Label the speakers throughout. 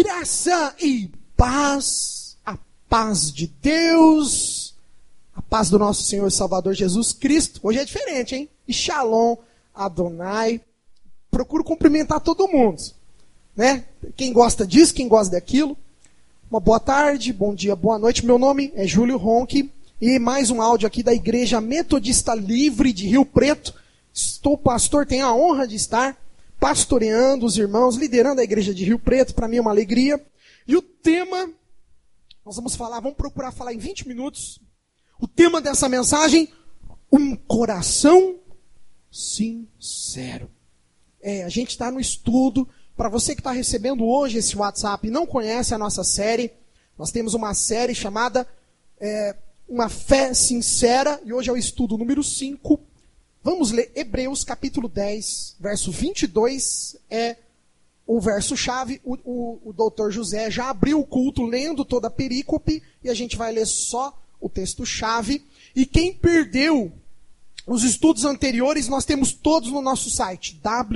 Speaker 1: Graça e paz, a paz de Deus, a paz do nosso Senhor e Salvador Jesus Cristo. Hoje é diferente, hein? E Shalom Adonai. Procuro cumprimentar todo mundo, né? Quem gosta disso, quem gosta daquilo. Uma boa tarde, bom dia, boa noite. Meu nome é Júlio Ronque e mais um áudio aqui da Igreja Metodista Livre de Rio Preto. Estou pastor, tenho a honra de estar pastoreando os irmãos, liderando a Igreja de Rio Preto. Para mim é uma alegria. E o tema, nós vamos procurar falar em 20 minutos. O tema dessa mensagem, um coração sincero. A gente está no estudo. Para você que está recebendo hoje esse WhatsApp e não conhece a nossa série, nós temos uma série chamada Uma Fé Sincera, e hoje é o estudo número 5. Vamos ler Hebreus capítulo 10, verso 22, é o verso-chave. O doutor José já abriu o culto lendo toda a perícope, e a gente vai ler só o texto-chave. E quem perdeu os estudos anteriores, nós temos todos no nosso site,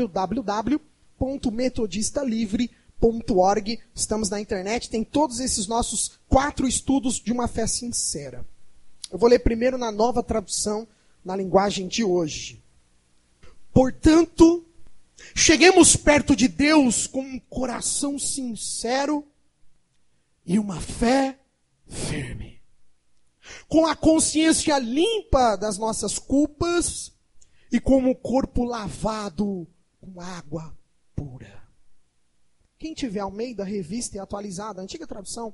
Speaker 1: www.metodistalivre.org. Estamos na internet, tem todos esses nossos 4 estudos de uma fé sincera. Eu vou ler primeiro na Nova Tradução, na linguagem de hoje. Portanto, cheguemos perto de Deus com um coração sincero e uma fé firme, com a consciência limpa das nossas culpas e com o corpo lavado com água pura. Quem tiver Almeida, Revista e Atualizada, Antiga Tradução,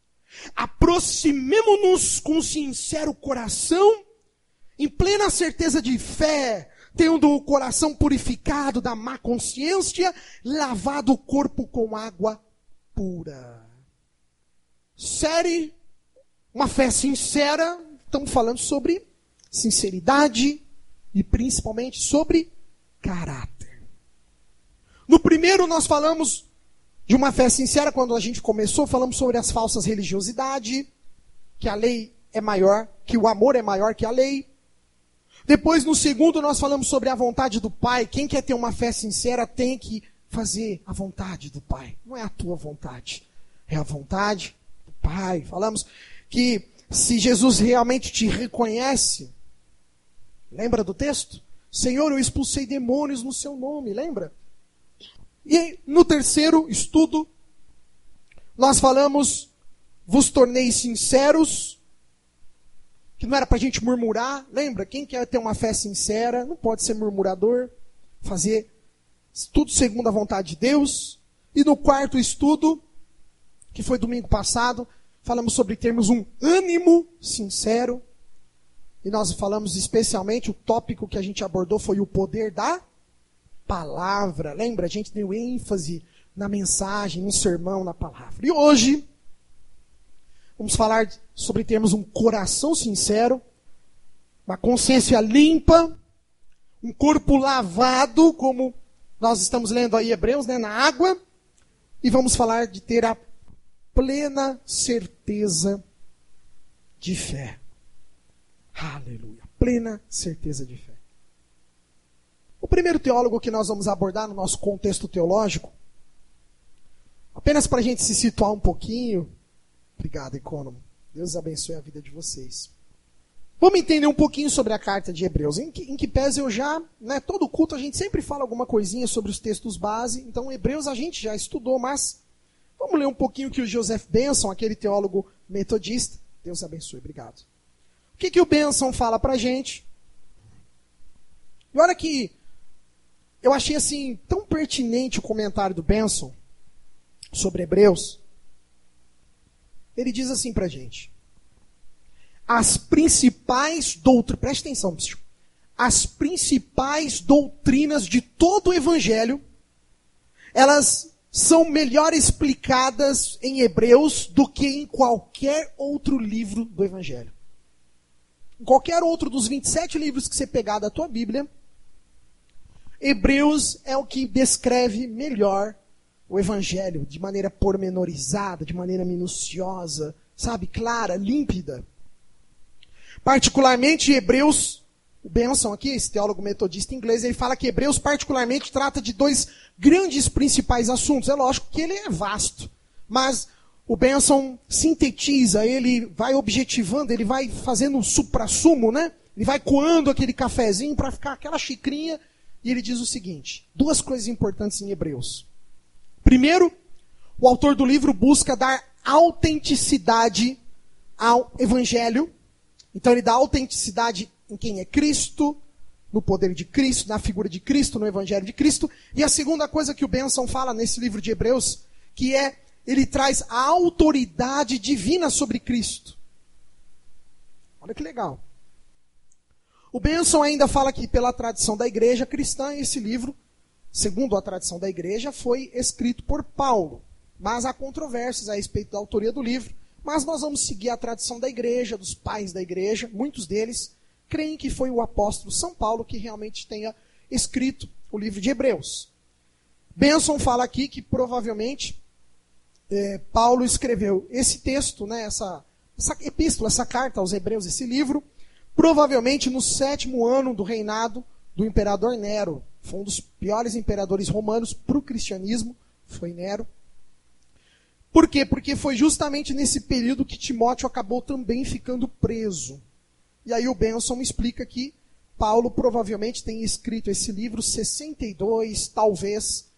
Speaker 1: aproximemo-nos com sincero coração, em plena certeza de fé, tendo o coração purificado da má consciência, lavado o corpo com água pura. Série, uma fé sincera, estamos falando sobre sinceridade e principalmente sobre caráter. No primeiro nós falamos de uma fé sincera, quando a gente começou, falamos sobre as falsas religiosidades, que a lei é maior, que o amor é maior que a lei. Depois, no segundo, nós falamos sobre a vontade do Pai. Quem quer ter uma fé sincera tem que fazer a vontade do Pai. Não é a tua vontade, é a vontade do Pai. Falamos que se Jesus realmente te reconhece, lembra do texto? Senhor, eu expulsei demônios no seu nome, lembra? E no terceiro estudo, nós falamos, vos tornei sinceros, que não era para a gente murmurar, lembra? Quem quer ter uma fé sincera não pode ser murmurador, fazer tudo segundo a vontade de Deus. E no quarto estudo, que foi domingo passado, falamos sobre termos um ânimo sincero, e nós falamos especialmente, o tópico que a gente abordou foi o poder da palavra. Lembra? A gente deu ênfase na mensagem, no sermão, na palavra. E hoje, vamos falar sobre termos um coração sincero, uma consciência limpa, um corpo lavado, como nós estamos lendo aí Hebreus, né, na água, e vamos falar de ter a plena certeza de fé. Aleluia. Plena certeza de fé. O primeiro teólogo que nós vamos abordar no nosso contexto teológico, apenas para a gente se situar um pouquinho. Obrigado, Economo. Deus abençoe a vida de vocês. Vamos entender um pouquinho sobre a carta de Hebreus. Em que pese eu já, todo culto a gente sempre fala alguma coisinha sobre os textos base. Então, Hebreus a gente já estudou, mas vamos ler um pouquinho que o Joseph Benson, aquele teólogo metodista, Deus abençoe, obrigado. O que o Benson fala pra gente? E olha que eu achei assim tão pertinente o comentário do Benson sobre Hebreus. Ele diz assim pra gente: as principais doutrinas, preste atenção, bicho, as principais doutrinas de todo o Evangelho, elas são melhor explicadas em Hebreus do que em qualquer outro livro do Evangelho. Em qualquer outro dos 27 livros que você pegar da tua Bíblia, Hebreus é o que descreve melhor o Evangelho, de maneira pormenorizada, de maneira minuciosa, sabe, clara, límpida. Particularmente Hebreus, o Benson aqui, esse teólogo metodista inglês, ele fala que Hebreus particularmente trata de 2 grandes principais assuntos. É lógico que ele é vasto, Mas o Benson sintetiza, ele vai objetivando, ele vai fazendo um suprassumo, né? Ele vai coando aquele cafezinho para ficar aquela xicrinha. E ele diz o seguinte, 2 coisas importantes em Hebreus. Primeiro, o autor do livro busca dar autenticidade ao Evangelho. Então ele dá autenticidade em quem é Cristo, no poder de Cristo, na figura de Cristo, no Evangelho de Cristo. E a segunda coisa que o Benson fala nesse livro de Hebreus, que é, ele traz a autoridade divina sobre Cristo. Olha que legal. O Benson ainda fala que pela tradição da igreja cristã, esse livro, segundo a tradição da igreja, foi escrito por Paulo. Mas há controvérsias a respeito da autoria do livro. Mas nós vamos seguir a tradição da igreja, dos pais da igreja, muitos deles creem que foi o apóstolo São Paulo que realmente tenha escrito o livro de Hebreus. Benson fala aqui que provavelmente Paulo escreveu esse texto, né, essa epístola, essa carta aos Hebreus, esse livro, provavelmente no 7º ano do reinado do imperador Nero. Foi um dos piores imperadores romanos para o cristianismo, foi Nero. Por quê? Porque foi justamente nesse período que Timóteo acabou também ficando preso. E aí o Benson explica que Paulo provavelmente tem escrito esse livro 62, talvez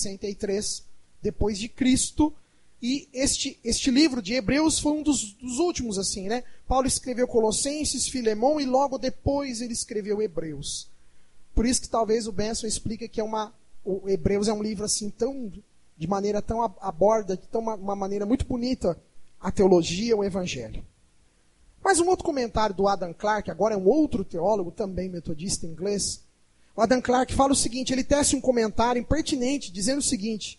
Speaker 1: 63, depois de Cristo. E este livro de Hebreus foi um dos últimos, assim, né? Paulo escreveu Colossenses, Filemão e logo depois ele escreveu Hebreus. Por isso que talvez o Benson explica que o Hebreus é um livro assim de maneira tão aborda, de uma maneira muito bonita a teologia, o evangelho. Mas um outro comentário do Adam Clarke, agora é um outro teólogo, também metodista inglês. O Adam Clarke fala o seguinte, ele tece um comentário impertinente, dizendo o seguinte,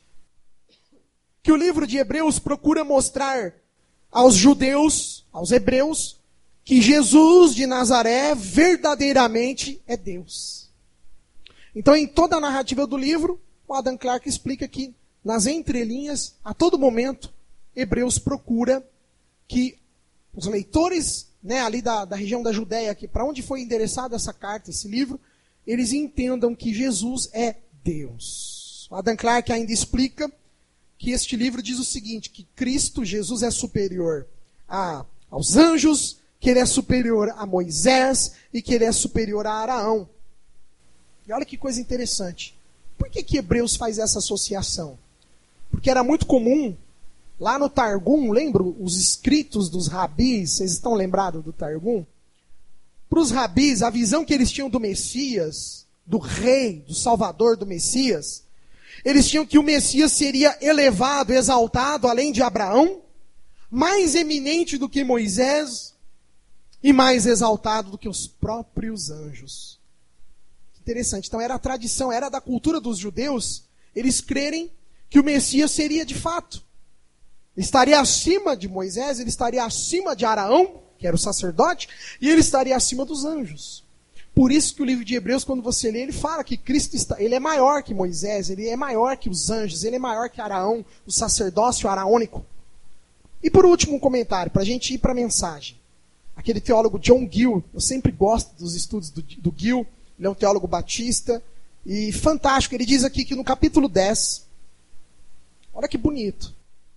Speaker 1: que o livro de Hebreus procura mostrar aos judeus, aos hebreus, que Jesus de Nazaré verdadeiramente é Deus. Então, em toda a narrativa do livro, o Adam Clarke explica que, nas entrelinhas, a todo momento, Hebreus procura que os leitores, né, ali da região da Judéia, para onde foi endereçada essa carta, esse livro, eles entendam que Jesus é Deus. O Adam Clarke ainda explica que este livro diz o seguinte, que Cristo, Jesus, é superior aos anjos, que ele é superior a Moisés e que ele é superior a Araão. E olha que coisa interessante. Por que Hebreus faz essa associação? Porque era muito comum, lá no Targum, lembram os escritos dos rabis, vocês estão lembrados do Targum? Para os rabis, a visão que eles tinham do Messias, do rei, do salvador do Messias, eles tinham que o Messias seria elevado, exaltado, além de Abraão, mais eminente do que Moisés e mais exaltado do que os próprios anjos. Interessante. Então era a tradição, era da cultura dos judeus, eles crerem que o Messias seria de fato. Ele estaria acima de Moisés, ele estaria acima de Araão, que era o sacerdote, e ele estaria acima dos anjos. Por isso que o livro de Hebreus, quando você lê, ele fala que Cristo ele é maior que Moisés, ele é maior que os anjos, ele é maior que Araão, o sacerdócio araônico. E por último um comentário, para a gente ir para a mensagem. Aquele teólogo John Gill, eu sempre gosto dos estudos do Gill, ele é um teólogo batista, e fantástico, ele diz aqui que no capítulo 10, olha que bonito,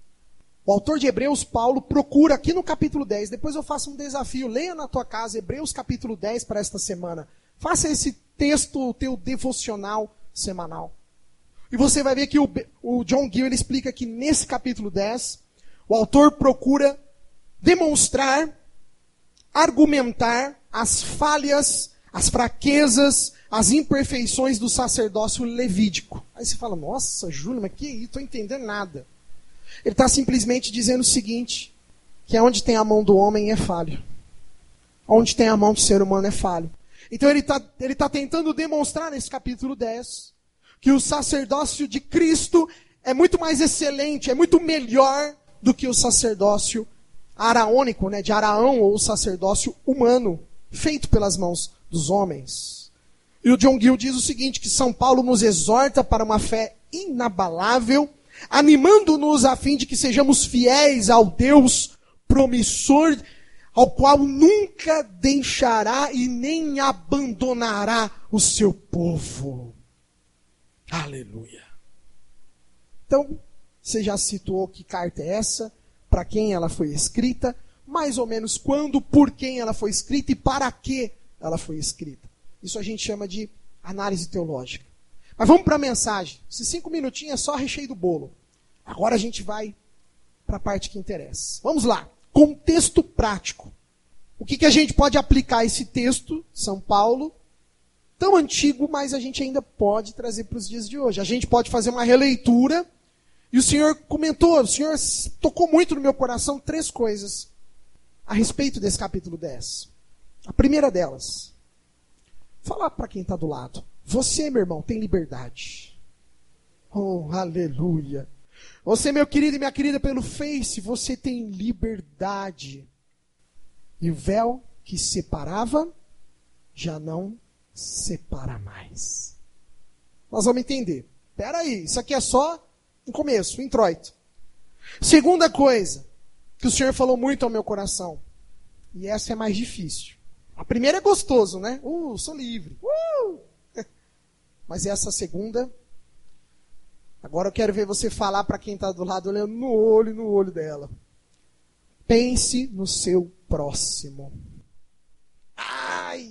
Speaker 1: o autor de Hebreus, Paulo, procura aqui no capítulo 10, depois eu faço um desafio, leia na tua casa Hebreus capítulo 10 para esta semana. Faça esse texto, o teu devocional semanal. E você vai ver que o John Gill ele explica que nesse capítulo 10, o autor procura demonstrar, argumentar as falhas, as fraquezas, as imperfeições do sacerdócio levítico. Aí você fala, nossa, Júlio, mas que isso? Não estou entendendo nada. Ele está simplesmente dizendo o seguinte, que onde tem a mão do homem é falho. Onde tem a mão do ser humano é falho. Então ele tá tentando demonstrar nesse capítulo 10 que o sacerdócio de Cristo é muito mais excelente, é muito melhor do que o sacerdócio araônico, né, de Araão, ou o sacerdócio humano, feito pelas mãos dos homens. E o John Gill diz o seguinte, que São Paulo nos exorta para uma fé inabalável, animando-nos a fim de que sejamos fiéis ao Deus promissor, ao qual nunca deixará e nem abandonará o seu povo. Aleluia. Então, Você já citou que carta é essa, para quem ela foi escrita, mais ou menos quando, por quem ela foi escrita e para que ela foi escrita. Isso a gente chama de análise teológica. Mas vamos para a mensagem. Esses 5 minutinhos é só recheio do bolo. Agora a gente vai para a parte que interessa. Vamos lá. Contexto prático. O que a gente pode aplicar a esse texto, São Paulo, tão antigo, mas a gente ainda pode trazer para os dias de hoje. A gente pode fazer uma releitura. E o Senhor comentou, o Senhor tocou muito no meu coração 3 coisas a respeito desse capítulo 10. A primeira delas, falar para quem está do lado. Você, meu irmão, tem liberdade. Oh, aleluia. Você, meu querido e minha querida, pelo Face, você tem liberdade. E o véu que separava, já não separa mais. Nós vamos entender. Espera aí, isso aqui é só um começo, um introito. Segunda coisa, que o Senhor falou muito ao meu coração. E essa é mais difícil. A primeira é gostoso, né? Sou livre. Mas essa segunda, agora eu quero ver você falar para quem está do lado, olhando no olho dela. Pense no seu próximo. Ai.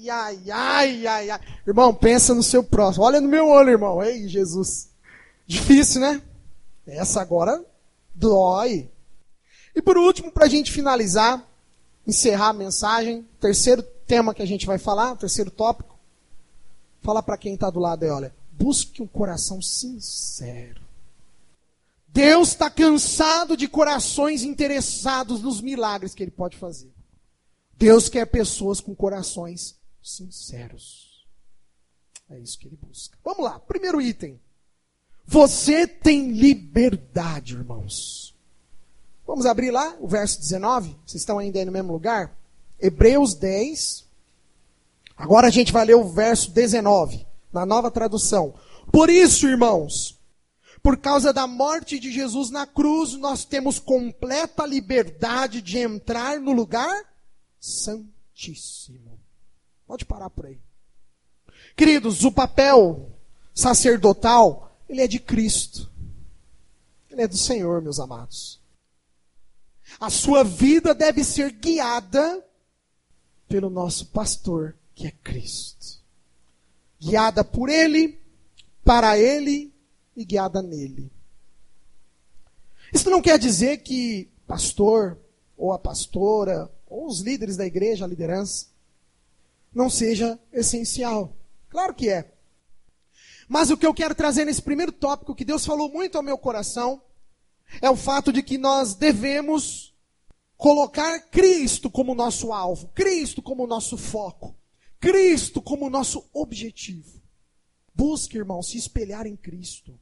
Speaker 1: Irmão, pensa no seu próximo. Olha no meu olho, irmão. Ei, Jesus. Difícil, né? Essa agora dói. E por último, para a gente finalizar, encerrar a mensagem, terceiro tema que a gente vai falar, terceiro tópico, falar para quem está do lado aí, olha, busque um coração sincero. Deus está cansado de corações interessados nos milagres que Ele pode fazer. Deus quer pessoas com corações sinceros. É isso que Ele busca. Vamos lá, primeiro item. Você tem liberdade, irmãos. Vamos abrir lá o verso 19? Vocês estão ainda aí no mesmo lugar? Hebreus 10. Agora a gente vai ler o verso 19, na nova tradução. Por isso, irmãos, por causa da morte de Jesus na cruz, nós temos completa liberdade de entrar no lugar santíssimo. Pode parar por aí. Queridos, o papel sacerdotal, ele é de Cristo. Ele é do Senhor, meus amados. A sua vida deve ser guiada pelo nosso pastor, que é Cristo. Guiada por Ele, para Ele e guiada nele. Isso não quer dizer que pastor, ou a pastora, ou os líderes da igreja, a liderança, não seja essencial. Claro que é. Mas o que eu quero trazer nesse primeiro tópico, que Deus falou muito ao meu coração, é o fato de que nós devemos colocar Cristo como nosso alvo, Cristo como nosso foco, Cristo como nosso objetivo. Busque, irmão, se espelhar em Cristo.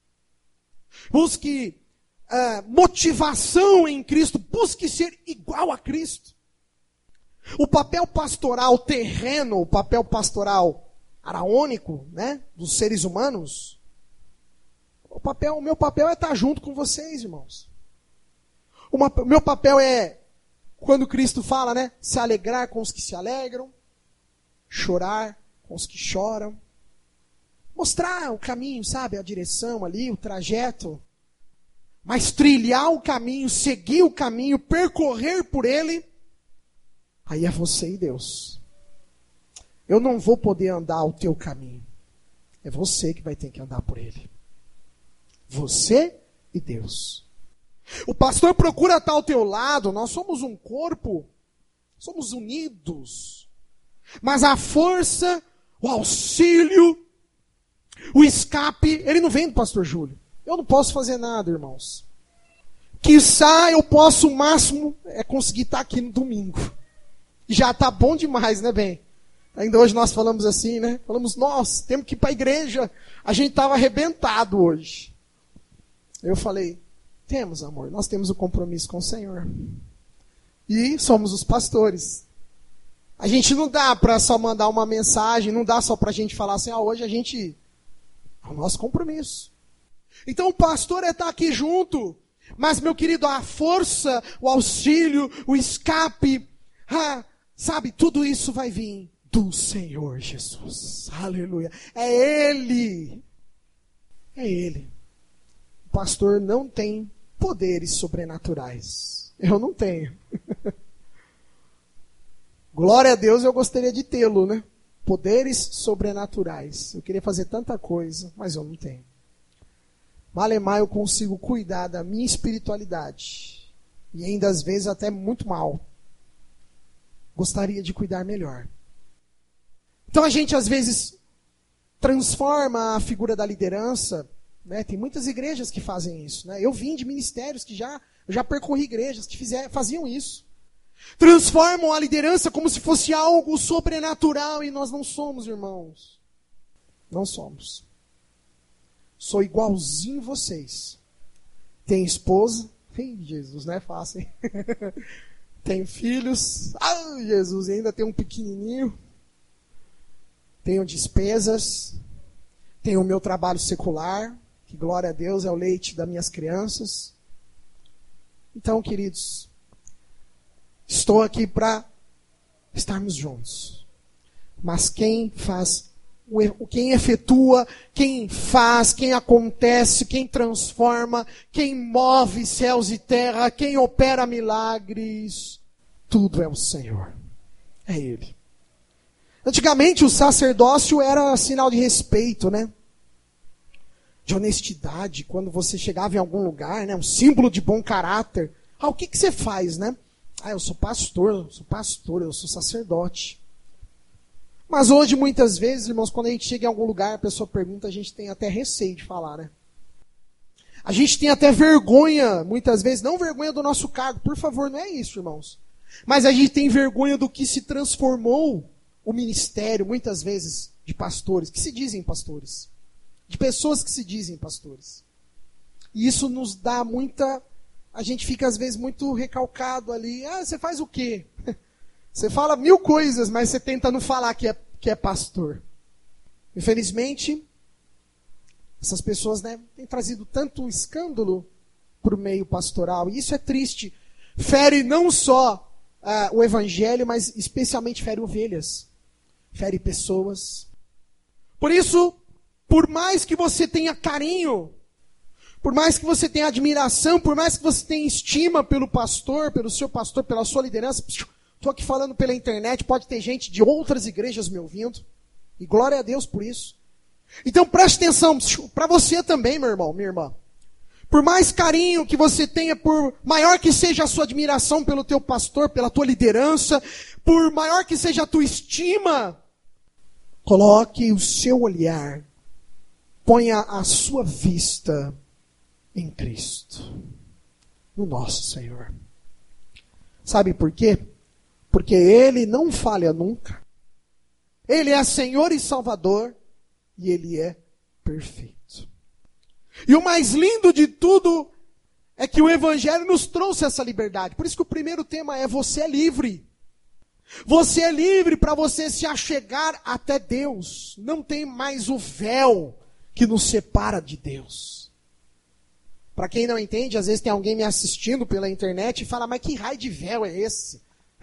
Speaker 1: Busque motivação em Cristo, busque ser igual a Cristo. O papel pastoral terreno, o papel pastoral araônico, né, dos seres humanos, o meu papel é estar junto com vocês, irmãos. O meu papel é, quando Cristo fala, né, se alegrar com os que se alegram, chorar com os que choram, mostrar o caminho, sabe, a direção ali, o trajeto, mas trilhar o caminho, seguir o caminho, percorrer por ele, aí é você e Deus. Eu não vou poder andar o teu caminho. É você que vai ter que andar por ele. Você e Deus. O pastor procura estar ao teu lado. Nós somos um corpo. Somos unidos. Mas a força, o auxílio, o escape, ele não vem do pastor Júlio. Eu não posso fazer nada, irmãos. Quiçá eu posso, o máximo, é conseguir estar aqui no domingo. E já está bom demais, né, bem? Ainda hoje nós falamos assim, né? Falamos, nós temos que ir para a igreja. A gente estava arrebentado hoje. Eu falei, temos, amor, nós temos o compromisso com o Senhor. E somos os pastores. A gente não dá para só mandar uma mensagem, não dá só para a gente falar assim, hoje a gente... É o nosso compromisso. Então o pastor é estar aqui junto. Mas, meu querido, a força, o auxílio, o escape, sabe, tudo isso vai vir do Senhor Jesus. Aleluia. É Ele. É Ele. O pastor não tem poderes sobrenaturais. Eu não tenho. Glória a Deus, eu gostaria de tê-lo, né? Poderes sobrenaturais. Eu queria fazer tanta coisa, mas eu não tenho. Malemar eu consigo cuidar da minha espiritualidade. E ainda às vezes até muito mal. Gostaria de cuidar melhor. Então a gente às vezes transforma a figura da liderança, né? Tem muitas igrejas que fazem isso, né? Eu vim de ministérios que já percorri igrejas que faziam isso. Transformam a liderança como se fosse algo sobrenatural e nós não somos, irmãos. Não somos. Sou igualzinho vocês. Tenho esposa. Jesus, não é fácil, hein? Tenho filhos. Ai, Jesus, ainda tenho um pequenininho. Tenho despesas. Tenho o meu trabalho secular, que glória a Deus é o leite das minhas crianças. Então, queridos, estou aqui para estarmos juntos. Mas quem efetua, quem faz, quem acontece, quem transforma, quem move céus e terra, quem opera milagres, tudo é o Senhor. É Ele. Antigamente o sacerdócio era sinal de respeito, né? De honestidade, quando você chegava em algum lugar, né? Um símbolo de bom caráter. O que você faz, né? Eu sou pastor, eu sou sacerdote. Mas hoje, muitas vezes, irmãos, quando a gente chega em algum lugar, a pessoa pergunta, a gente tem até receio de falar, né? A gente tem até vergonha, muitas vezes, não vergonha do nosso cargo, por favor, não é isso, irmãos. Mas a gente tem vergonha do que se transformou o ministério, muitas vezes, de pastores, que se dizem pastores. De pessoas que se dizem pastores. E isso nos dá muita... A gente fica, às vezes, muito recalcado ali. Você faz o quê? Você fala 1000 coisas, mas você tenta não falar que é pastor. Infelizmente, essas pessoas, né, têm trazido tanto escândalo para o meio pastoral. E isso é triste. Fere não só o evangelho, mas especialmente fere ovelhas. Fere pessoas. Por isso, por mais que você tenha carinho, por mais que você tenha admiração, por mais que você tenha estima pelo pastor, pelo seu pastor, pela sua liderança, estou aqui falando pela internet, pode ter gente de outras igrejas me ouvindo, e glória a Deus por isso. Então preste atenção, para você também, meu irmão, minha irmã. Por mais carinho que você tenha, por maior que seja a sua admiração pelo teu pastor, pela tua liderança, por maior que seja a tua estima, coloque o seu olhar, ponha a sua vista em Cristo, no nosso Senhor. Sabe por quê? Porque Ele não falha nunca. Ele é Senhor e Salvador, e Ele é perfeito. E o mais lindo de tudo é que o Evangelho nos trouxe essa liberdade. Por isso que o primeiro tema é: você é livre. Você é livre para você se achegar até Deus. Não tem mais o véu que nos separa de Deus. Para quem não entende, às vezes tem alguém me assistindo pela internet e fala: mas que raio de véu é esse?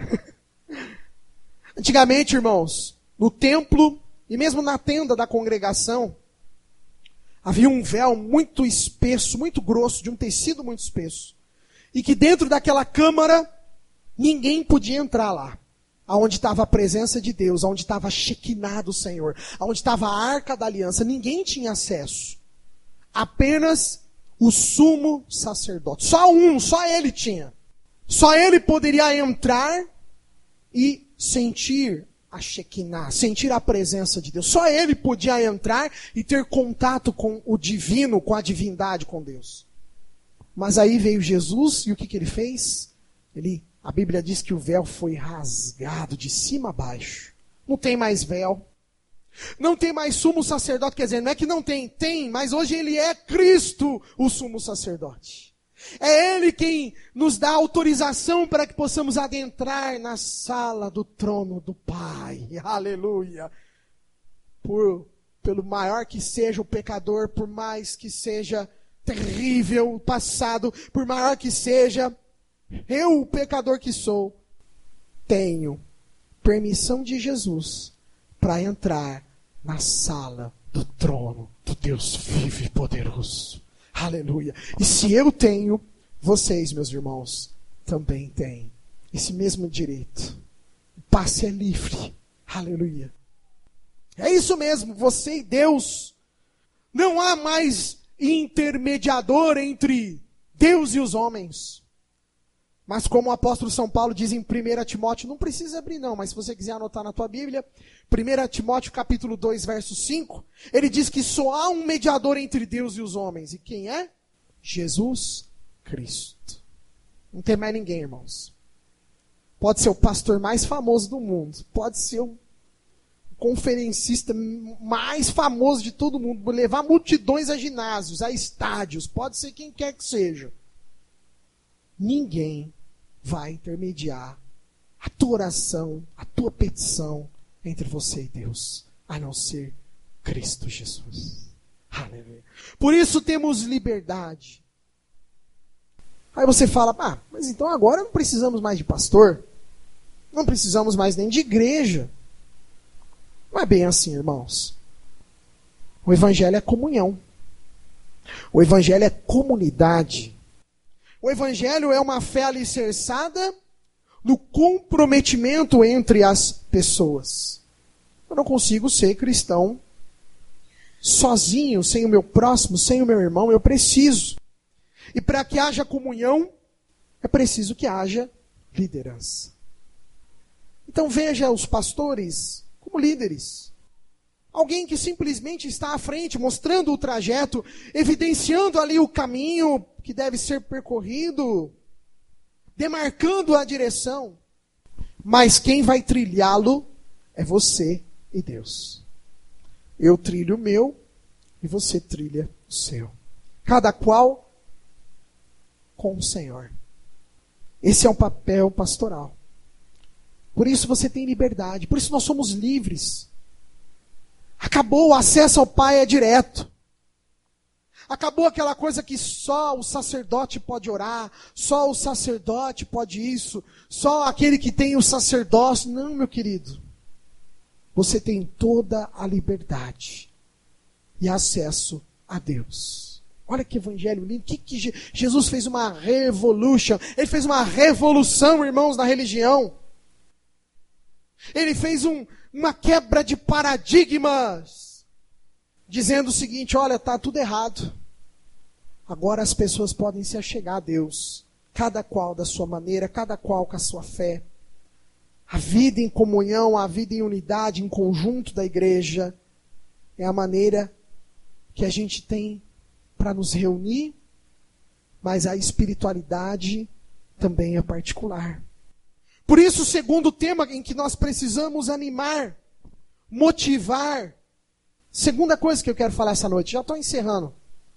Speaker 1: Antigamente, irmãos, no templo e mesmo na tenda da congregação, havia um véu muito espesso, muito grosso, de um tecido muito espesso. E que dentro daquela câmara, ninguém podia entrar lá. Aonde estava a presença de Deus, aonde estava a Shekinah do Senhor, aonde estava a Arca da Aliança, ninguém tinha acesso. Apenas o sumo sacerdote. Só ele tinha. Só ele poderia entrar e sentir a Shekinah, sentir a presença de Deus. Só ele podia entrar e ter contato com o divino, com a divindade, com Deus. Mas aí veio Jesus e o que ele fez? A Bíblia diz que o véu foi rasgado de cima a baixo. Não tem mais véu. Não tem mais sumo sacerdote. Quer dizer, não é que não tem, tem, mas hoje ele é Cristo, o sumo sacerdote. É Ele quem nos dá autorização para que possamos adentrar na sala do trono do Pai. Aleluia. Pelo maior que seja o pecador, por mais que seja terrível o passado, por maior que seja, eu, o pecador que sou, tenho permissão de Jesus para entrar na sala do trono do Deus vivo e poderoso. Aleluia. E se eu tenho, vocês, meus irmãos, também têm esse mesmo direito. O passe é livre. Aleluia. É isso mesmo, você e Deus. Não há mais intermediador entre Deus e os homens. Mas como o apóstolo São Paulo diz em 1 Timóteo, não precisa abrir não, mas se você quiser anotar na tua Bíblia, 1 Timóteo capítulo 2, verso 5, ele diz que só há um mediador entre Deus e os homens. E quem é? Jesus Cristo. Não tem mais ninguém, irmãos. Pode ser o pastor mais famoso do mundo, pode ser o conferencista mais famoso de todo mundo, levar multidões a ginásios, a estádios, pode ser quem quer que seja. Ninguém vai intermediar a tua oração, a tua petição entre você e Deus, a não ser Cristo Jesus. Aleluia. Por isso temos liberdade. Aí você fala, mas então agora não precisamos mais de pastor, não precisamos mais nem de igreja. Não é bem assim, irmãos. O evangelho é comunhão. O evangelho é comunidade. O evangelho é uma fé alicerçada no comprometimento entre as pessoas. Eu não consigo ser cristão sozinho, sem o meu próximo, sem o meu irmão. Eu preciso. E para que haja comunhão, é preciso que haja liderança. Então veja os pastores como líderes. Alguém que simplesmente está à frente, mostrando o trajeto, evidenciando ali o caminho que deve ser percorrido, demarcando a direção. Mas quem vai trilhá-lo é você e Deus. Eu trilho o meu e você trilha o seu. Cada qual com o Senhor. Esse é o papel pastoral. Por isso você tem liberdade, por isso nós somos livres. Acabou, o acesso ao Pai é direto. Acabou aquela coisa que só o sacerdote pode orar, só o sacerdote pode isso, só aquele que tem o sacerdócio. Não, meu querido. Você tem toda a liberdade e acesso a Deus. Olha que evangelho lindo. Jesus fez uma revolution. Ele fez uma revolução, irmãos, na religião. Ele fez uma quebra de paradigmas, dizendo o seguinte, olha, está tudo errado. Agora as pessoas podem se achegar a Deus, cada qual da sua maneira, cada qual com a sua fé. A vida em comunhão, a vida em unidade, em conjunto da igreja, é a maneira que a gente tem para nos reunir, mas a espiritualidade também é particular. Por isso, o segundo tema em que nós precisamos animar, motivar. Segunda coisa que eu quero falar essa noite, já estou encerrando.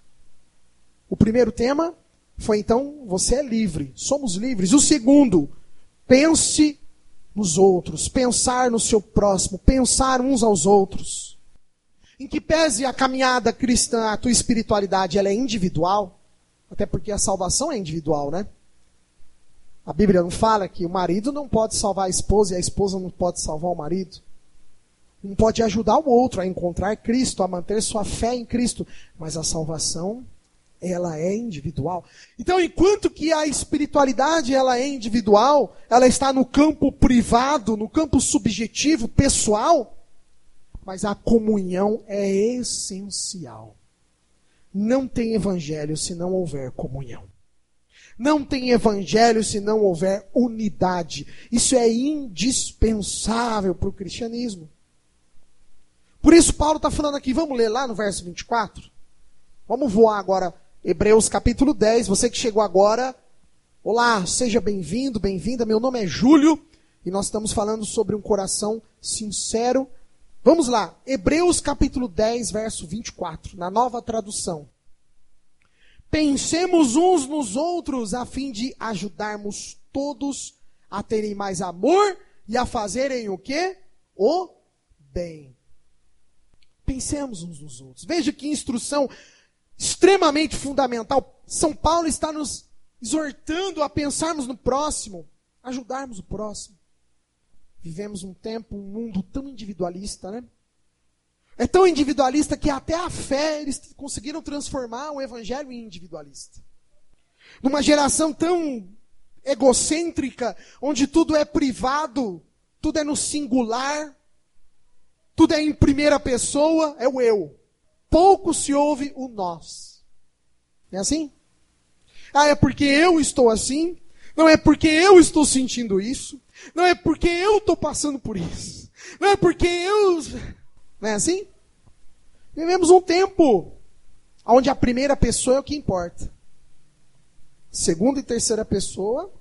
Speaker 1: O primeiro tema foi então, você é livre, somos livres. O segundo, pense nos outros, pensar no seu próximo, pensar uns aos outros. Em que pese a caminhada cristã, a tua espiritualidade, ela é individual, até porque a salvação é individual, né? A Bíblia não fala que o marido não pode salvar a esposa e a esposa não pode salvar o marido. Um pode ajudar o outro a encontrar Cristo, a manter sua fé em Cristo. Mas a salvação, ela é individual. Então, enquanto que a espiritualidade ela é individual, ela está no campo privado, no campo subjetivo, pessoal, mas a comunhão é essencial. Não tem evangelho se não houver comunhão. Não tem evangelho se não houver unidade. Isso é indispensável para o cristianismo. Por isso Paulo está falando aqui, vamos ler lá no verso 24? Vamos voar agora, Hebreus capítulo 10, você que chegou agora, olá, seja bem-vindo, bem-vinda, meu nome é Júlio, e nós estamos falando sobre um coração sincero. Vamos lá, Hebreus capítulo 10, verso 24, na nova tradução. Pensemos uns nos outros a fim de ajudarmos todos a terem mais amor e a fazerem o quê? O bem. Pensemos uns nos outros. Veja que instrução extremamente fundamental. São Paulo está nos exortando a pensarmos no próximo, ajudarmos o próximo. Vivemos um tempo, um mundo tão individualista, né? É tão individualista que até a fé eles conseguiram transformar o evangelho em individualista. Numa geração tão egocêntrica, onde tudo é privado, tudo é no singular, tudo é em primeira pessoa, é o eu. Pouco se ouve o nós. É assim? Ah, é porque eu estou assim? Não é porque eu estou sentindo isso? Não é porque eu estou passando por isso? Não é porque eu... Não é assim? Vivemos um tempo onde a primeira pessoa é o que importa. Segunda e terceira pessoa.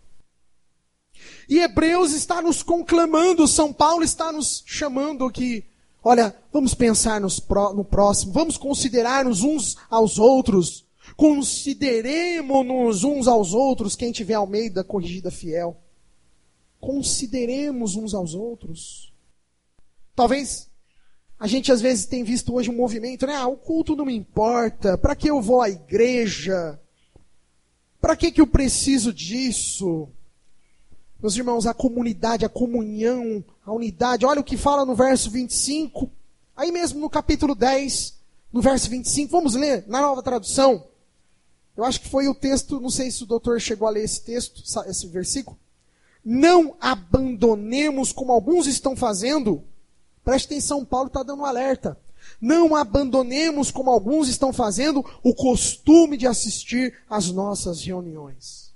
Speaker 1: E Hebreus está nos conclamando, São Paulo está nos chamando que, olha, vamos pensar no próximo, vamos considerar-nos uns aos outros, consideremos-nos uns aos outros, quem tiver Almeida Corrigida Fiel. Consideremos uns aos outros. Talvez a gente às vezes tem visto hoje um movimento, né? O culto não me importa, para que eu vou à igreja? Para que eu preciso disso? Meus irmãos, a comunidade, a comunhão, a unidade, olha o que fala no verso 25, aí mesmo no capítulo 10, no verso 25, vamos ler na Nova Tradução. Eu acho que foi o texto, não sei se o doutor chegou a ler esse texto, esse versículo. Não abandonemos como alguns estão fazendo. Preste atenção, Paulo está dando um alerta. Não abandonemos como alguns estão fazendo o costume de assistir às nossas reuniões.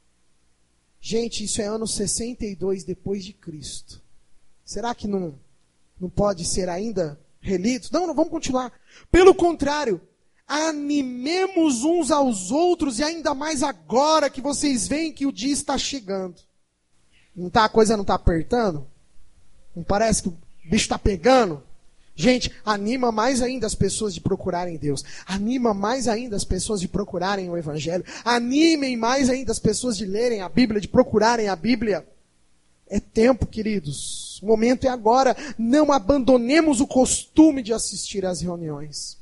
Speaker 1: Gente, isso é ano 62 depois de Cristo. Será que não pode ser ainda relido? Não, vamos continuar. Pelo contrário, animemos uns aos outros, e ainda mais agora que vocês veem que o dia está chegando. A coisa não está apertando? Não parece que o bicho está pegando? Gente, anima mais ainda as pessoas de procurarem Deus. Anima mais ainda as pessoas de procurarem o Evangelho. Animem mais ainda as pessoas de lerem a Bíblia, de procurarem a Bíblia. É tempo, queridos. O momento é agora. Não abandonemos o costume de assistir às reuniões.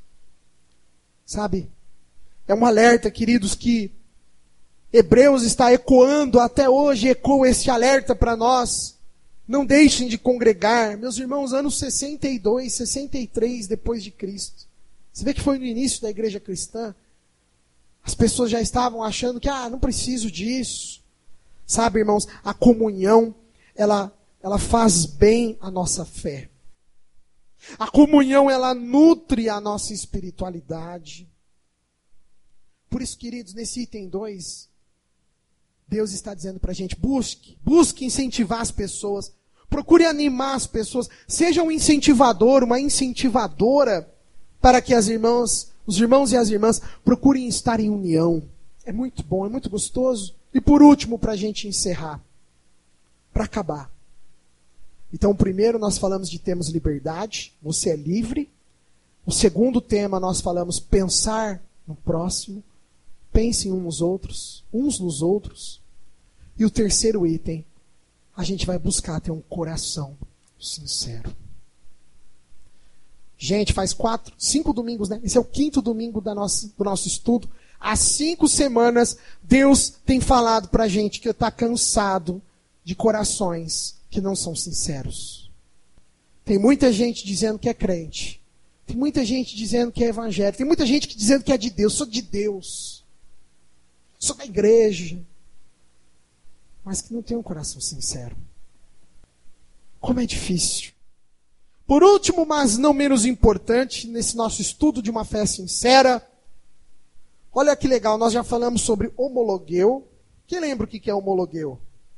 Speaker 1: Sabe? É um alerta, queridos, que Hebreus está ecoando até hoje, ecoa esse alerta para nós. Não deixem de congregar. Meus irmãos, anos 62, 63 depois de Cristo. Você vê que foi no início da igreja cristã. As pessoas já estavam achando que, não preciso disso. Sabe, irmãos, a comunhão, ela faz bem à nossa fé. A comunhão, ela nutre a nossa espiritualidade. Por isso, queridos, nesse item 2, Deus está dizendo para a gente, busque incentivar as pessoas, procure animar as pessoas, seja um incentivador, uma incentivadora, para que os irmãos e as irmãs procurem estar em união. É muito bom, é muito gostoso. E por último, para a gente encerrar, para acabar. Então, o primeiro nós falamos de temos liberdade, você é livre. O segundo tema nós falamos pensar no próximo, pensem uns nos outros. E o terceiro item, a gente vai buscar ter um coração sincero. Gente, faz 5 domingos, né? Esse é o 5º domingo do nosso estudo. Há 5 semanas, Deus tem falado pra gente que está cansado de corações que não são sinceros. Tem muita gente dizendo que é crente. Tem muita gente dizendo que é evangélico. Tem muita gente dizendo que é de Deus. Sou de Deus. Sou da igreja. Mas que não tem um coração sincero. Como é difícil. Por último, mas não menos importante, nesse nosso estudo de uma fé sincera, olha que legal, nós já falamos sobre homologueu. Quem lembra o que é homologueu?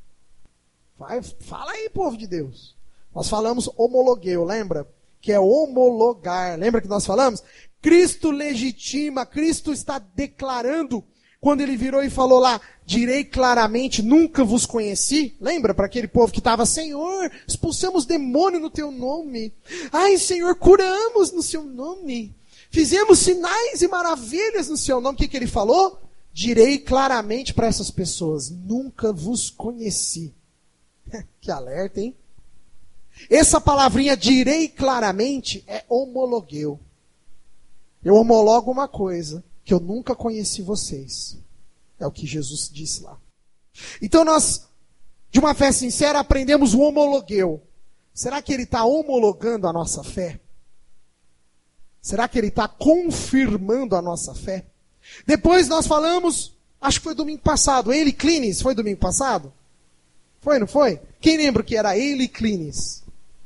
Speaker 1: Fala aí, povo de Deus. Nós falamos homologueu, lembra? Que é homologar. Lembra que nós falamos? Cristo legitima, Cristo está declarando, quando ele virou e falou lá, direi claramente, nunca vos conheci. Lembra para aquele povo que estava, Senhor, expulsamos demônio no teu nome. Ai, Senhor, curamos no seu nome. Fizemos sinais e maravilhas no seu nome. O que ele falou? Direi claramente para essas pessoas, nunca vos conheci. Que alerta, hein? Essa palavrinha direi claramente é homologueu. Eu homologo uma coisa, que eu nunca conheci vocês. É o que Jesus disse lá. Então nós, de uma fé sincera, aprendemos o homologueu. Será que ele está homologando a nossa fé? Será que ele está confirmando a nossa fé? Depois nós falamos, acho que foi domingo passado, Eili Clinis, foi domingo passado? Foi, não foi? Quem lembra que era Eili Clinis?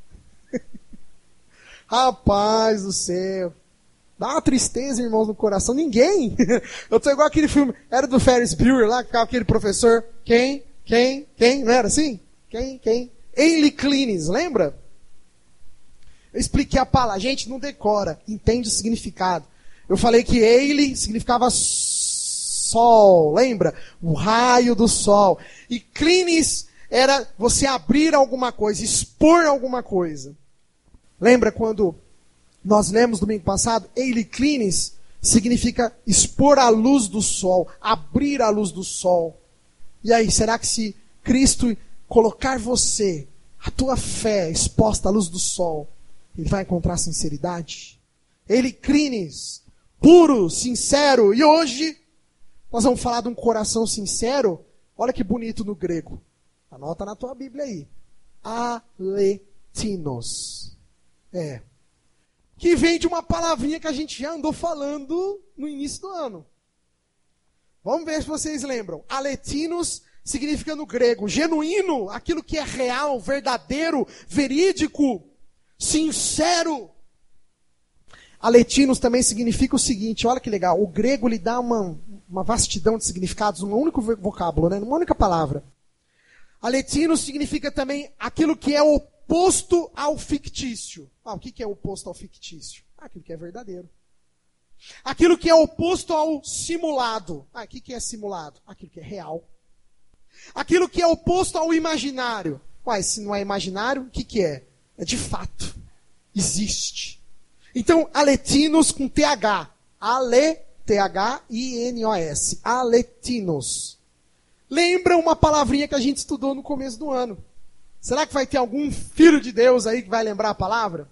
Speaker 1: Rapaz do céu. Dá uma tristeza, irmãos, no coração. Ninguém. Eu tô igual aquele filme, era do Ferris Bueller lá, que ficava aquele professor. Quem? Não era assim? Quem? Eili Clinis, lembra? Eu expliquei a palavra. A gente não decora, entende o significado. Eu falei que Eili significava sol, lembra? O raio do sol. E Clinis era você abrir alguma coisa, expor alguma coisa. Lembra quando nós lemos domingo passado? Eili Clinis significa expor a luz do sol, abrir a luz do sol. E aí, será que se Cristo colocar você, a tua fé exposta à luz do sol, ele vai encontrar sinceridade? Eili Clinis, puro, sincero. E hoje nós vamos falar de um coração sincero. Olha que bonito no grego. Anota na tua Bíblia aí. Aletinos. Que vem de uma palavrinha que a gente já andou falando no início do ano. Vamos ver se vocês lembram. Aletinos significa no grego genuíno, aquilo que é real, verdadeiro, verídico, sincero. Aletinos também significa o seguinte, olha que legal, o grego lhe dá uma vastidão de significados num único vocábulo, né? Numa única palavra. Aletinos significa também aquilo que é oposto ao fictício. O que é oposto ao fictício? Aquilo que é verdadeiro. Aquilo que é oposto ao simulado. O que é simulado? Aquilo que é real. Aquilo que é oposto ao imaginário. Se não é imaginário, o que é? É de fato. Existe. Então, aletinos com TH. T-H-I-N-O-S. Aletinos. Lembra uma palavrinha que a gente estudou no começo do ano. Será que vai ter algum filho de Deus aí que vai lembrar a palavra?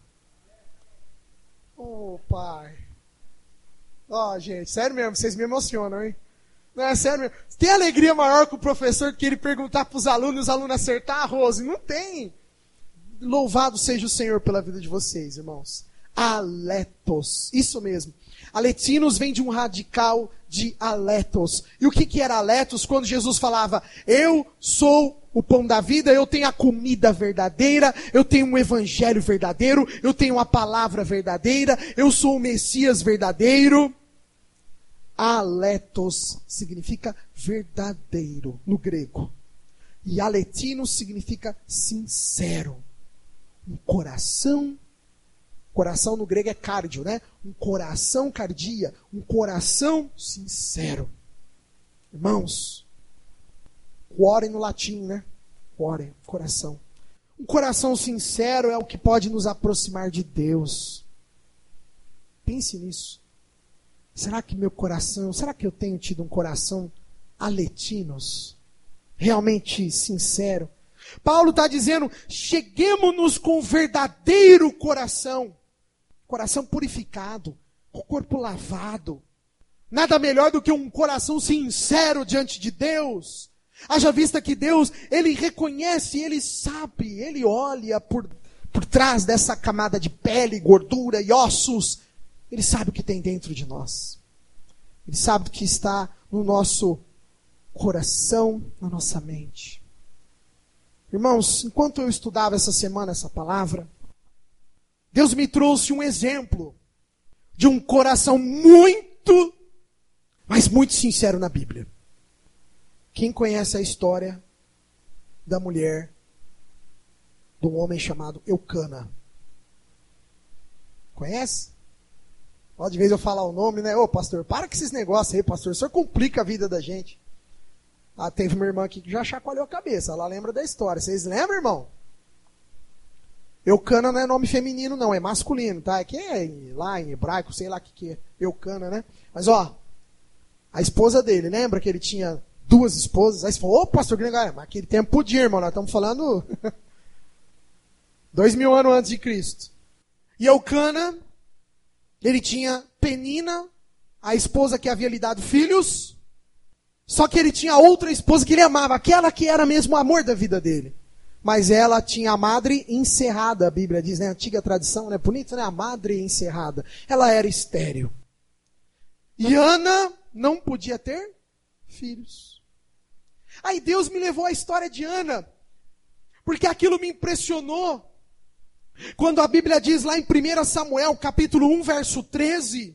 Speaker 1: Pai. Gente, sério mesmo, vocês me emocionam, hein? Não, é sério mesmo. Tem alegria maior que o professor que ele perguntar para os alunos e os alunos acertar, Rose? Não tem. Louvado seja o Senhor pela vida de vocês, irmãos. Aletos. Isso mesmo. Aletinos vem de um radical de aletos. E o que era aletos quando Jesus falava, eu sou o pão da vida, eu tenho a comida verdadeira, eu tenho um evangelho verdadeiro, eu tenho a palavra verdadeira, eu sou o Messias verdadeiro. Aletos significa verdadeiro no grego. E aletinos significa sincero. Um coração no grego é cardio, né? Um coração cardia, um coração sincero. Irmãos, cuore no latim, né? Cuore, coração. Um coração sincero é o que pode nos aproximar de Deus. Pense nisso. Será que eu tenho tido um coração aletinos? Realmente sincero? Paulo está dizendo, cheguemos-nos com verdadeiro coração. Coração purificado, com o corpo lavado. Nada melhor do que um coração sincero diante de Deus. Haja vista que Deus, Ele reconhece, Ele sabe, Ele olha por trás dessa camada de pele, gordura e ossos. Ele sabe o que tem dentro de nós. Ele sabe o que está no nosso coração, na nossa mente. Irmãos, enquanto eu estudava essa semana essa palavra, Deus me trouxe um exemplo de um coração muito, mas muito sincero na Bíblia. Quem conhece a história da mulher, de um homem chamado Eucana? Conhece? Ó, de vez eu falar o nome, né? Ô, pastor, para com esses negócios aí, pastor. O senhor complica a vida da gente. Teve uma irmã aqui que já chacoalhou a cabeça. Ela lembra da história. Vocês lembram, irmão? Eucana não é nome feminino, não. É masculino, tá? É que é lá em hebraico, sei lá o que é. Eucana, né? Mas, ó, a esposa dele, lembra que ele tinha 2 esposas? Aí você falou, ô, pastor Gregório, mas aquele tempo podia, irmão. Nós estamos falando 2000 anos antes de Cristo. E Eucana, ele tinha Penina, a esposa que havia lhe dado filhos. Só que ele tinha outra esposa que ele amava, aquela que era mesmo o amor da vida dele. mas ela tinha a madre encerrada, a Bíblia diz, né? A antiga tradição, né? Bonito, né? A madre encerrada. Ela era estéril. E Ana não podia ter filhos. Aí Deus me levou à história de Ana, porque aquilo me impressionou. Quando a Bíblia diz lá em 1 Samuel, capítulo 1, verso 13.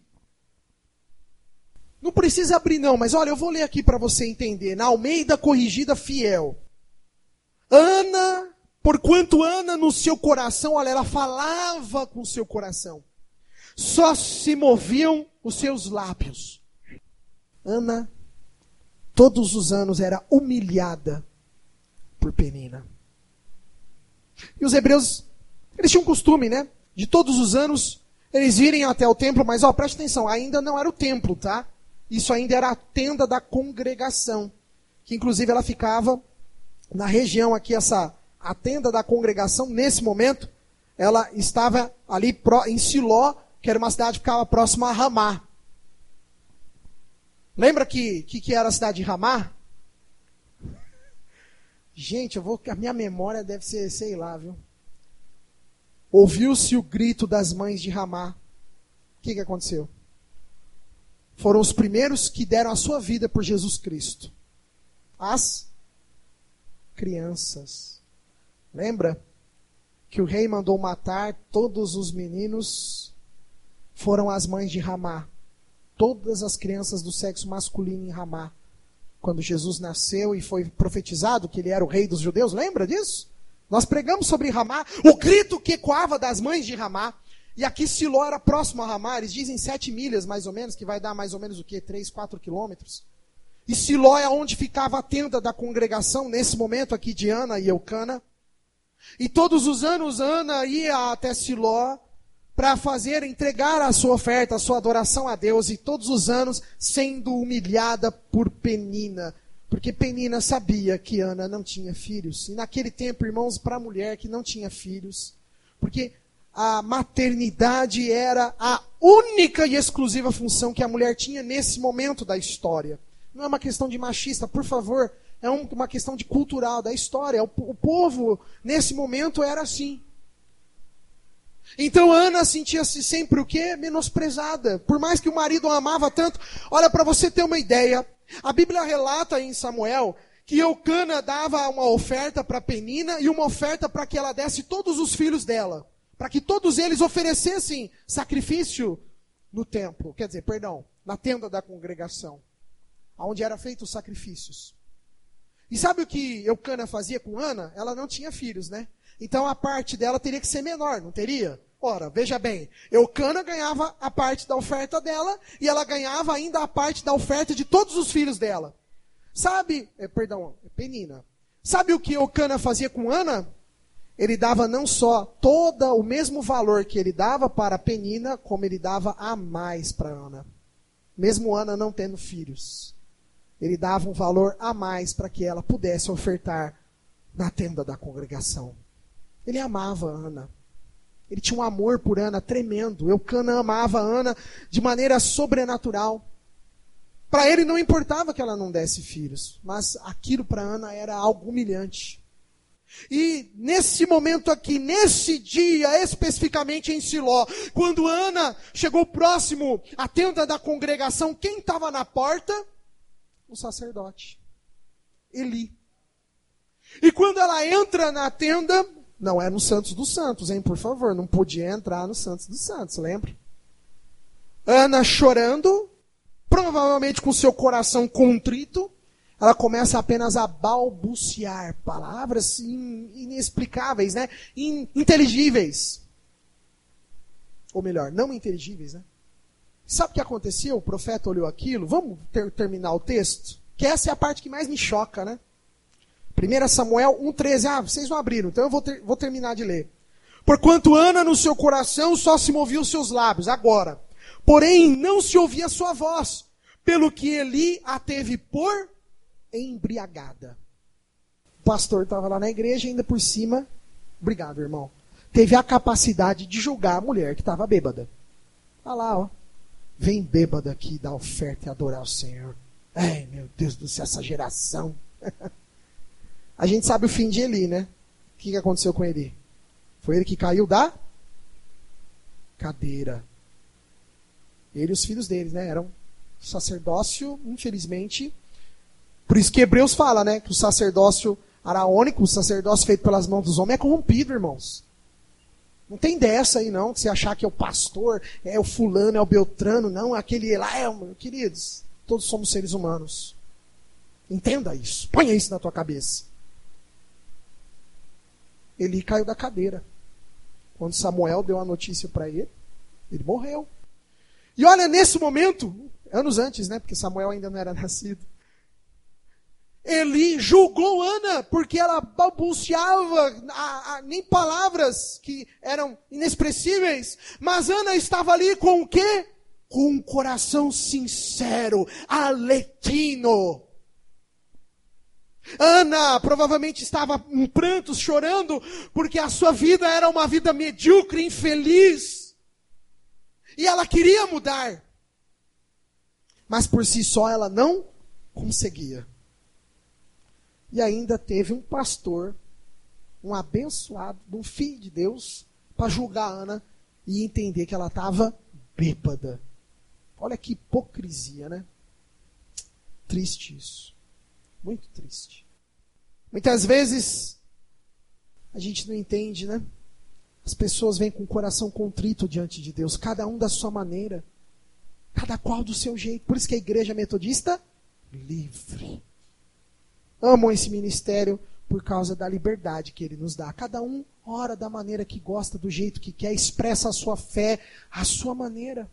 Speaker 1: Não precisa abrir não, mas olha, eu vou ler aqui para você entender. Na Almeida Corrigida Fiel. Ana, porquanto Ana no seu coração, olha, ela falava com o seu coração. Só se moviam os seus lábios. Ana, todos os anos, era humilhada por Penina. E os hebreus, eles tinham um costume, né? De todos os anos, eles irem até o templo, mas preste atenção, ainda não era o templo, tá? Isso ainda era a tenda da congregação, que inclusive ela ficava na região aqui, a tenda da congregação, nesse momento, ela estava ali em Siló, que era uma cidade que ficava próxima a Ramá. Lembra que era a cidade de Ramá? Gente, a minha memória deve ser, sei lá, viu? Ouviu-se o grito das mães de Ramá. O que aconteceu? Foram os primeiros que deram a sua vida por Jesus Cristo. As crianças. Lembra que o rei mandou matar todos os meninos? Foram as mães de Ramá. Todas as crianças do sexo masculino em Ramá. Quando Jesus nasceu e foi profetizado que ele era o rei dos judeus, lembra disso? Nós pregamos sobre Ramá, o grito que ecoava das mães de Ramá. E aqui Siló era próximo a Ramá, eles dizem 7 milhas mais ou menos, que vai dar mais ou menos o quê? 3, 4 quilômetros. E Siló é onde ficava a tenda da congregação, nesse momento aqui de Ana e Eucana. E todos os anos Ana ia até Siló para entregar a sua oferta, a sua adoração a Deus. E todos os anos sendo humilhada por Penina. Porque Penina sabia que Ana não tinha filhos. E naquele tempo, irmãos, para a mulher que não tinha filhos, porque a maternidade era a única e exclusiva função que a mulher tinha nesse momento da história. Não é uma questão de machista, por favor. É uma questão de cultural, da história. O povo, nesse momento, era assim. Então Ana sentia-se sempre o quê? Menosprezada. Por mais que o marido a amava tanto. Olha, para você ter uma ideia, a Bíblia relata em Samuel que Eucana dava uma oferta para Penina e uma oferta para que ela desse todos os filhos dela. Para que todos eles oferecessem sacrifício no templo. Quer dizer, na tenda da congregação. Onde eram feitos os sacrifícios. E sabe o que Eucana fazia com Ana? Ela não tinha filhos, né? Então a parte dela teria que ser menor, não teria? Ora, veja bem, Eucana ganhava a parte da oferta dela e ela ganhava ainda a parte da oferta de todos os filhos dela. Penina. Sabe o que Eucana fazia com Ana? Ele dava não só todo o mesmo valor que ele dava para Penina, como ele dava a mais para Ana. Mesmo Ana não tendo filhos. Ele dava um valor a mais para que ela pudesse ofertar na tenda da congregação. Ele amava Ana. Ele tinha um amor por Ana tremendo. Eucana amava Ana de maneira sobrenatural. Para ele não importava que ela não desse filhos, mas aquilo para Ana era algo humilhante. E nesse momento aqui, nesse dia, especificamente em Siló, quando Ana chegou próximo à tenda da congregação, quem estava na porta? O sacerdote, Eli. E quando ela entra na tenda, não é no Santos dos Santos, hein, por favor, não podia entrar no Santos dos Santos, lembra? Ana chorando, provavelmente com seu coração contrito, ela começa apenas a balbuciar palavras inexplicáveis, né? Inteligíveis. Ou melhor, não inteligíveis, né? Sabe o que aconteceu? O profeta olhou aquilo. Vamos terminar o texto? Que essa é a parte que mais me choca, né? 1 Samuel 1,13. Vocês não abriram, então eu vou terminar de ler. Porquanto Ana no seu coração só se movia os seus lábios, agora. Porém não se ouvia a sua voz, pelo que Eli a teve por embriagada. O pastor estava lá na igreja e ainda por cima, obrigado irmão, teve a capacidade de julgar a mulher que estava bêbada. Olha lá, ó. Vem bêbada aqui dar oferta e adorar o Senhor. Ai, meu Deus do céu, essa geração. A gente sabe o fim de Eli, né? que aconteceu com Eli? Foi ele que caiu da cadeira. Ele e os filhos deles, né? Eram sacerdócio, infelizmente. Por isso que Hebreus fala, né? Que o sacerdócio araônico, o sacerdócio feito pelas mãos dos homens, é corrompido, irmãos. Não tem dessa aí, não, que você achar que é o pastor, é o fulano, é o beltrano, não, aquele lá é o... Queridos, todos somos seres humanos. Entenda isso, ponha isso na tua cabeça. Eli caiu da cadeira. Quando Samuel deu a notícia para ele, ele morreu. E olha, nesse momento, anos antes, né, porque Samuel ainda não era nascido, Eli julgou Ana porque ela balbuciava nem palavras que eram inexpressíveis. Mas Ana estava ali com o quê? Com um coração sincero, arlequino. Ana provavelmente estava em prantos, chorando, porque a sua vida era uma vida medíocre, infeliz. E ela queria mudar. Mas por si só ela não conseguia. E ainda teve um pastor, um abençoado, um filho de Deus, para julgar Ana e entender que ela estava bêbada. Olha que hipocrisia, né? Triste isso. Muito triste. Muitas vezes a gente não entende, né? As pessoas vêm com o coração contrito diante de Deus, cada um da sua maneira, cada qual do seu jeito. Por isso que a igreja metodista, livre. Amam esse ministério por causa da liberdade que ele nos dá. Cada um ora da maneira que gosta, do jeito que quer, expressa a sua fé, a sua maneira.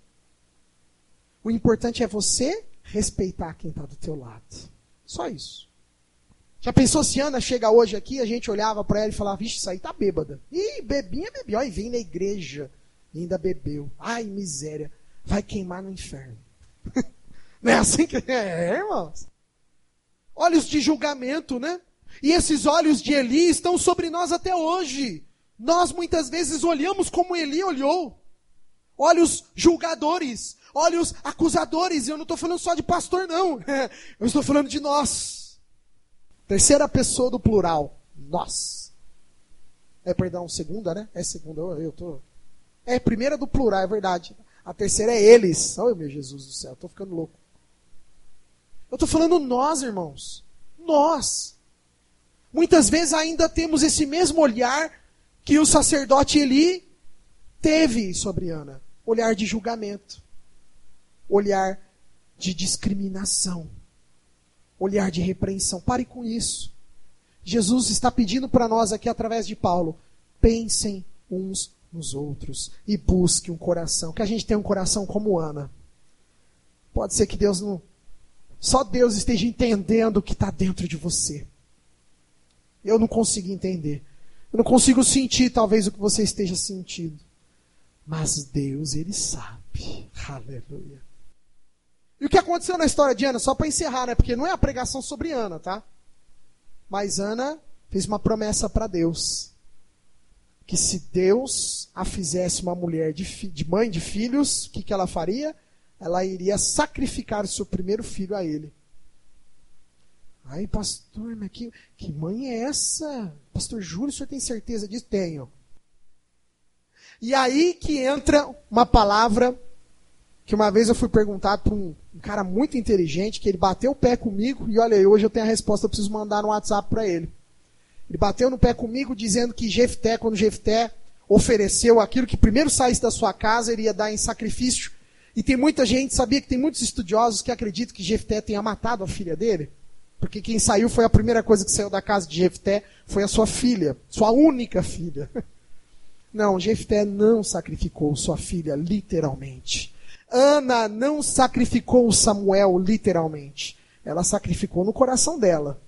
Speaker 1: O importante é você respeitar quem está do teu lado. Só isso. Já pensou se Ana chega hoje aqui, a gente olhava para ela e falava, vixe, isso aí tá bêbada. Ih, bebinha, bebeu. Aí vem na igreja e ainda bebeu. Ai, miséria. Vai queimar no inferno. Não é assim que é, irmãos? Olhos de julgamento, né? E esses olhos de Eli estão sobre nós até hoje. Nós muitas vezes olhamos como Eli olhou. Olhos julgadores, olhos acusadores. E eu não estou falando só de pastor, não. Eu estou falando de nós. Terceira pessoa do plural. Nós. Perdão, segunda, né? É segunda, eu tô... primeira do plural, é verdade. A terceira é eles. Oh, meu Jesus do céu, estou ficando louco. Eu estou falando nós, irmãos. Nós. Muitas vezes ainda temos esse mesmo olhar que o sacerdote Eli teve sobre Ana. Olhar de julgamento. Olhar de discriminação. Olhar de repreensão. Pare com isso. Jesus está pedindo para nós aqui através de Paulo. Pensem uns nos outros. E busquem um coração. Que a gente tenha um coração como Ana. Pode ser que Deus não... Só Deus esteja entendendo o que está dentro de você. Eu não consigo entender. Eu não consigo sentir talvez o que você esteja sentindo. Mas Deus, Ele sabe. Aleluia. E o que aconteceu na história de Ana? Só para encerrar, né? Porque não é a pregação sobre Ana, tá? Mas Ana fez uma promessa para Deus. Que se Deus a fizesse uma mulher de mãe de filhos, o que ela faria? Ela iria sacrificar o seu primeiro filho a ele. Ai, pastor, mas que mãe é essa? Pastor Júlio, o senhor tem certeza disso? Tenho. E aí que entra uma palavra que uma vez eu fui perguntado por um cara muito inteligente, que ele bateu o pé comigo, e olha aí, hoje eu tenho a resposta, eu preciso mandar no WhatsApp para ele. Ele bateu no pé comigo dizendo que Jefté, quando Jefté ofereceu aquilo que primeiro saísse da sua casa, ele ia dar em sacrifício. E tem muita gente, sabia que tem muitos estudiosos que acreditam que Jefté tenha matado a filha dele? Porque quem saiu foi a primeira coisa que saiu da casa de Jefté, foi a sua filha, sua única filha. Não, Jefté não sacrificou sua filha literalmente. Ana não sacrificou Samuel literalmente. Ela sacrificou no coração dela.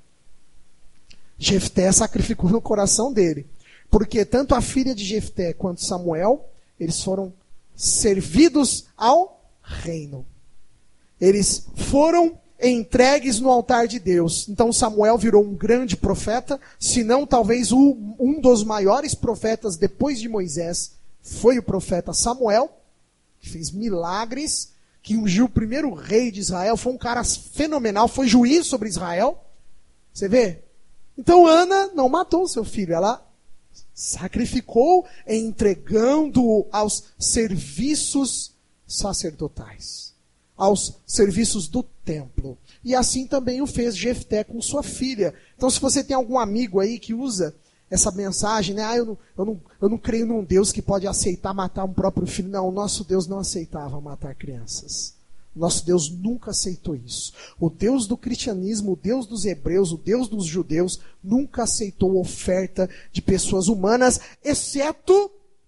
Speaker 1: Jefté sacrificou no coração dele. Porque tanto a filha de Jefté quanto Samuel, eles foram servidos ao reino. Eles foram entregues no altar de Deus. Então Samuel virou um grande profeta, se não talvez um dos maiores profetas depois de Moisés, foi o profeta Samuel, que fez milagres, que ungiu o primeiro rei de Israel, foi um cara fenomenal, foi juiz sobre Israel. Você vê? Então Ana não matou seu filho, ela Sacrificou entregando-o aos serviços sacerdotais, aos serviços do templo. E assim também o fez Jefté com sua filha. Então, se você tem algum amigo aí que usa essa mensagem, né? Eu não creio num Deus que pode aceitar matar um próprio filho. Não, o nosso Deus não aceitava matar crianças. O nosso Deus nunca aceitou isso. O Deus do cristianismo, o Deus dos hebreus, o Deus dos judeus, nunca aceitou oferta de pessoas humanas, exceto,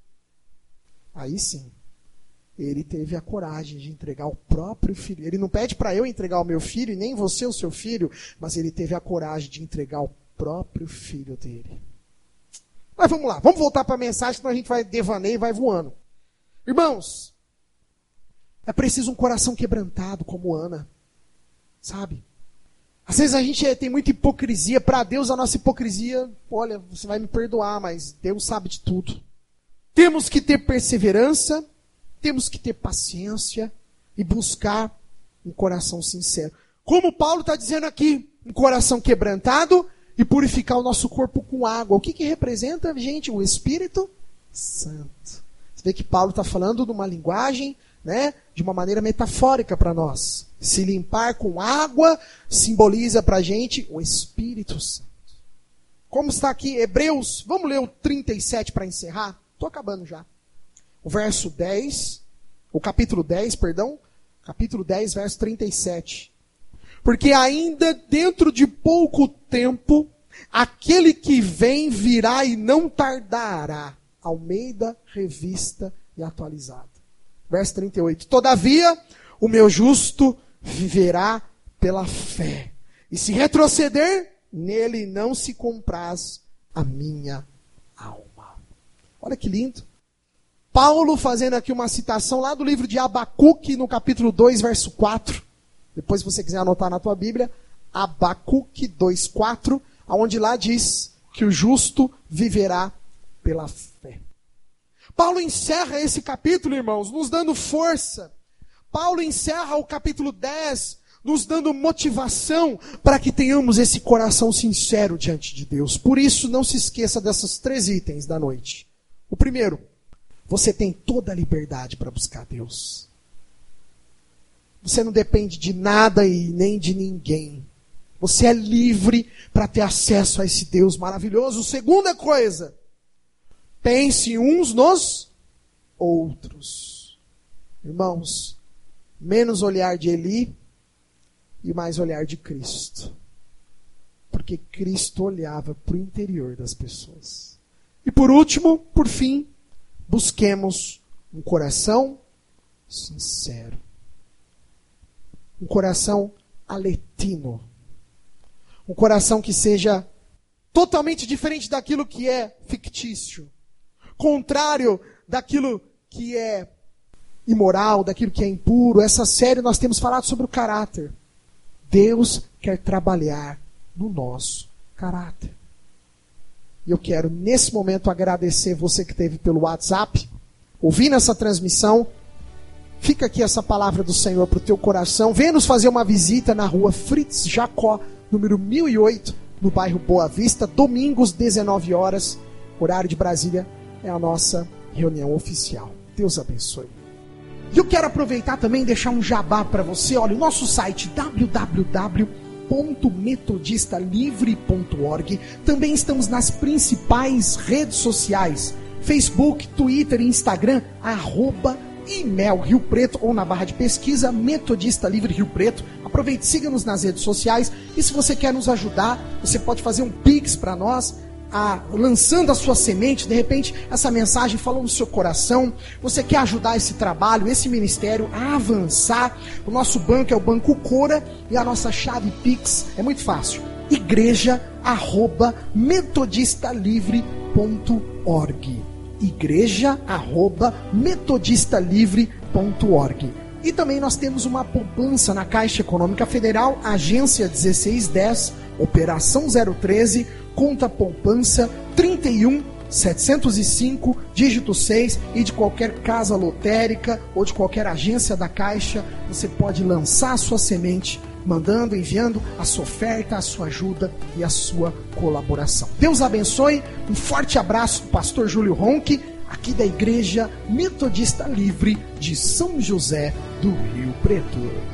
Speaker 1: aí sim, ele teve a coragem de entregar o próprio filho. Ele não pede para eu entregar o meu filho, e nem você o seu filho, mas ele teve a coragem de entregar o próprio filho dele. Mas vamos lá, vamos voltar para a mensagem, senão a gente vai devaneio e vai voando. Irmãos, é preciso um coração quebrantado como Ana, sabe? Às vezes a gente tem muita hipocrisia. Para Deus a nossa hipocrisia, olha, você vai me perdoar, mas Deus sabe de tudo. Temos que ter perseverança, temos que ter paciência e buscar um coração sincero. Como Paulo está dizendo aqui, um coração quebrantado e purificar o nosso corpo com água. O que representa, gente? O Espírito Santo. Você vê que Paulo está falando de uma linguagem, né, de uma maneira metafórica para nós. Se limpar com água simboliza para a gente o Espírito Santo. Como está aqui Hebreus, vamos ler o 37 para encerrar? Estou acabando já. O verso 10, o capítulo 10, perdão, capítulo 10, verso 37. Porque ainda dentro de pouco tempo, aquele que vem virá e não tardará. Almeida, revista e atualizada. Verso 38. Todavia, o meu justo viverá pela fé. E se retroceder, nele não se compraz a minha alma. Olha que lindo. Paulo fazendo aqui uma citação lá do livro de Abacuque, no capítulo 2, verso 4. Depois, se você quiser anotar na tua Bíblia, Abacuque 2:4, onde lá diz que o justo viverá pela fé. Paulo encerra esse capítulo, irmãos, nos dando força. Paulo encerra o capítulo 10, nos dando motivação para que tenhamos esse coração sincero diante de Deus. Por isso, não se esqueça desses 3 itens da noite. O primeiro, você tem toda a liberdade para buscar Deus. Você não depende de nada e nem de ninguém. Você é livre para ter acesso a esse Deus maravilhoso. Segunda coisa, pense uns nos outros. Irmãos, menos olhar de Eli e mais olhar de Cristo. Porque Cristo olhava para o interior das pessoas. E por último, por fim, busquemos um coração sincero. Um coração aletino. Um coração que seja totalmente diferente daquilo que é fictício. Contrário daquilo que é imoral, daquilo que é impuro. Essa série nós temos falado sobre o caráter. Deus quer trabalhar no nosso caráter. E eu quero, nesse momento, agradecer você que esteve pelo WhatsApp, ouvindo essa transmissão. Fica aqui essa palavra do Senhor para o teu coração. Venha nos fazer uma visita na rua Fritz Jacó, número 1008, no bairro Boa Vista, domingos, 19 horas, horário de Brasília, é a nossa reunião oficial. Deus abençoe. E eu quero aproveitar também e deixar um jabá para você. Olha, o nosso site www.metodistalivre.org. Também estamos nas principais redes sociais: Facebook, Twitter e Instagram, @IMEL Rio Preto, ou na barra de pesquisa Metodista Livre Rio Preto. Aproveite, siga-nos nas redes sociais. E se você quer nos ajudar, você pode fazer um Pix para nós, lançando a sua semente. De repente essa mensagem falou no seu coração, você quer ajudar esse trabalho, esse ministério a avançar. O nosso banco é o Banco Cora e a nossa chave Pix é muito fácil: igreja@metodistalivre.org. igreja@metodistalivre.org. E também nós temos uma poupança na Caixa Econômica Federal, agência 1610, operação 013, conta poupança 31705, dígito 6, e de qualquer casa lotérica ou de qualquer agência da Caixa, você pode lançar a sua semente mandando, enviando a sua oferta, a sua ajuda e a sua colaboração. Deus abençoe, um forte abraço do pastor Júlio Ronque, aqui da Igreja Metodista Livre de São José do Rio Preto.